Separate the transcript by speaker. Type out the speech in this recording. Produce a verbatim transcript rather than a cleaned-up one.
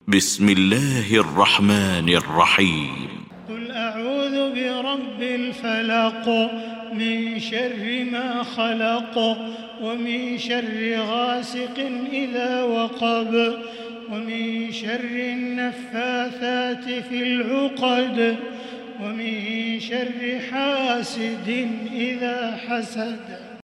Speaker 1: بسم الله الرحمن الرحيم.
Speaker 2: قل أعوذ برب الفلق من شر ما خلق ومن شر غاسق إذا وقب ومن شر النفاثات في العقد ومن شر حاسد إذا حسد.